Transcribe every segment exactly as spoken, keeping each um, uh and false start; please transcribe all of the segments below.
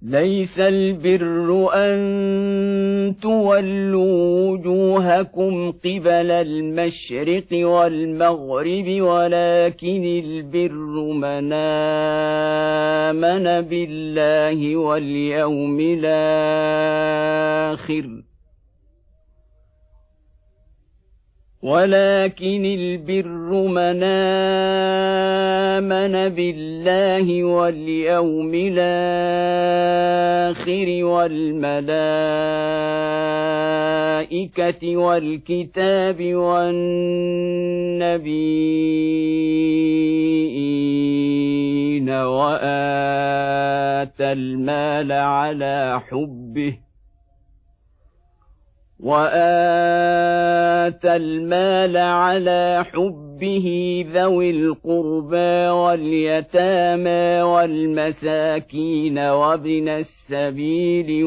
ليس البر أن تولوا وجوهكم قبل المشرق والمغرب ولكن البر من آمن بالله واليوم الآخر ولكن البر من آمن بالله واليوم الآخر والملائكة والكتاب والنبيين وآتى المال على حبه وآتى المال على حبه ذوي القربى واليتامى والمساكين وابن السبيل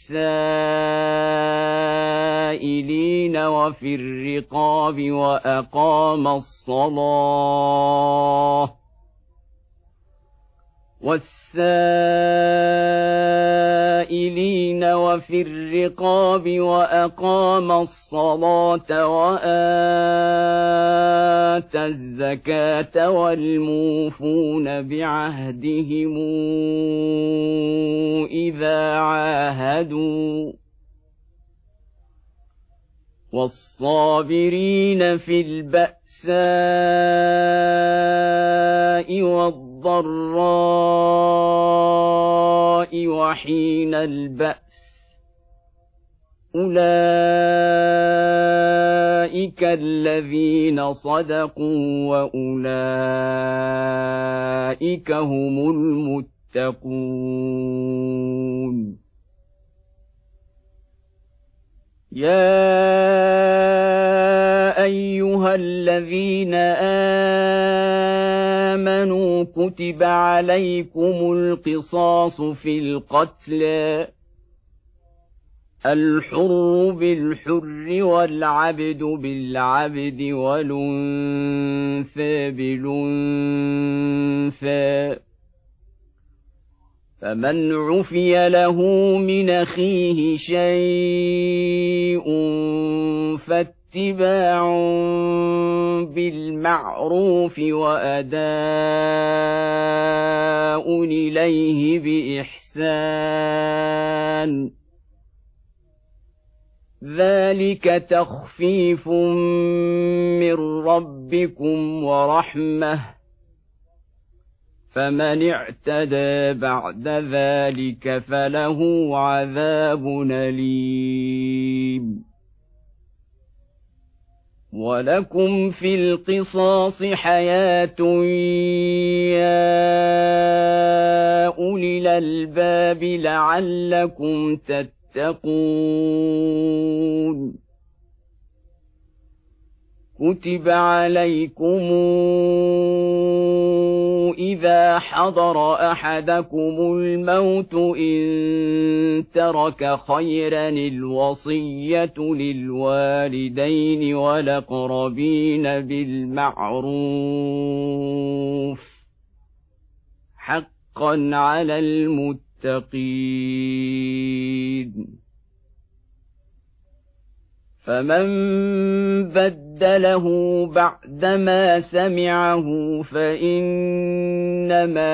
والسائلين وفي الرقاب وأقام الصلاة والسائلين وفي الرقاب وأقام الصلاة وآتى الزكاة والموفون بعهدهم إذا عاهدوا والصابرين في البأساء والضراء وحين البأس أولئك الذين صدقوا وأولئك هم المتقون يا أيها الذين آمنوا كتب عليكم القصاص في القتلى الحر بالحر والعبد بالعبد والأنثى بالأنثى فمن عفي له من أخيه شيء فاتباع بالمعروف وأداء إليه بإحسان ذلك تخفيف من ربكم ورحمة فمن اعتدى بعد ذلك فله عذاب أليم ولكم في القصاص حياة يا أولي الألباب لعلكم تتقون كتب عليكم إذا حضر أحدكم الموت إن ترك خيرا الوصية للوالدين والأقربين بالمعروف حقا على المتقين فمن بدله بعدما سمعه فإنما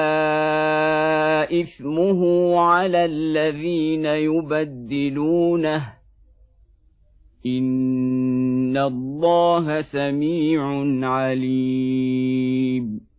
إثمه على الذين يبدلونه إن الله سميع عليم